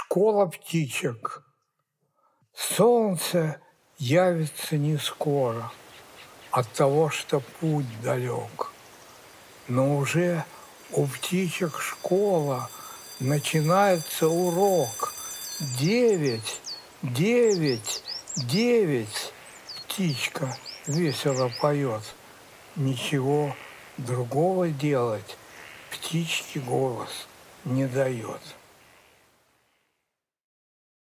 Школа птичек. Солнце явится не скоро от того, что путь далек. Но уже у птичек школа, начинается урок. 9, 9, 9, птичка весело поет. Ничего другого делать птичке голос не дает.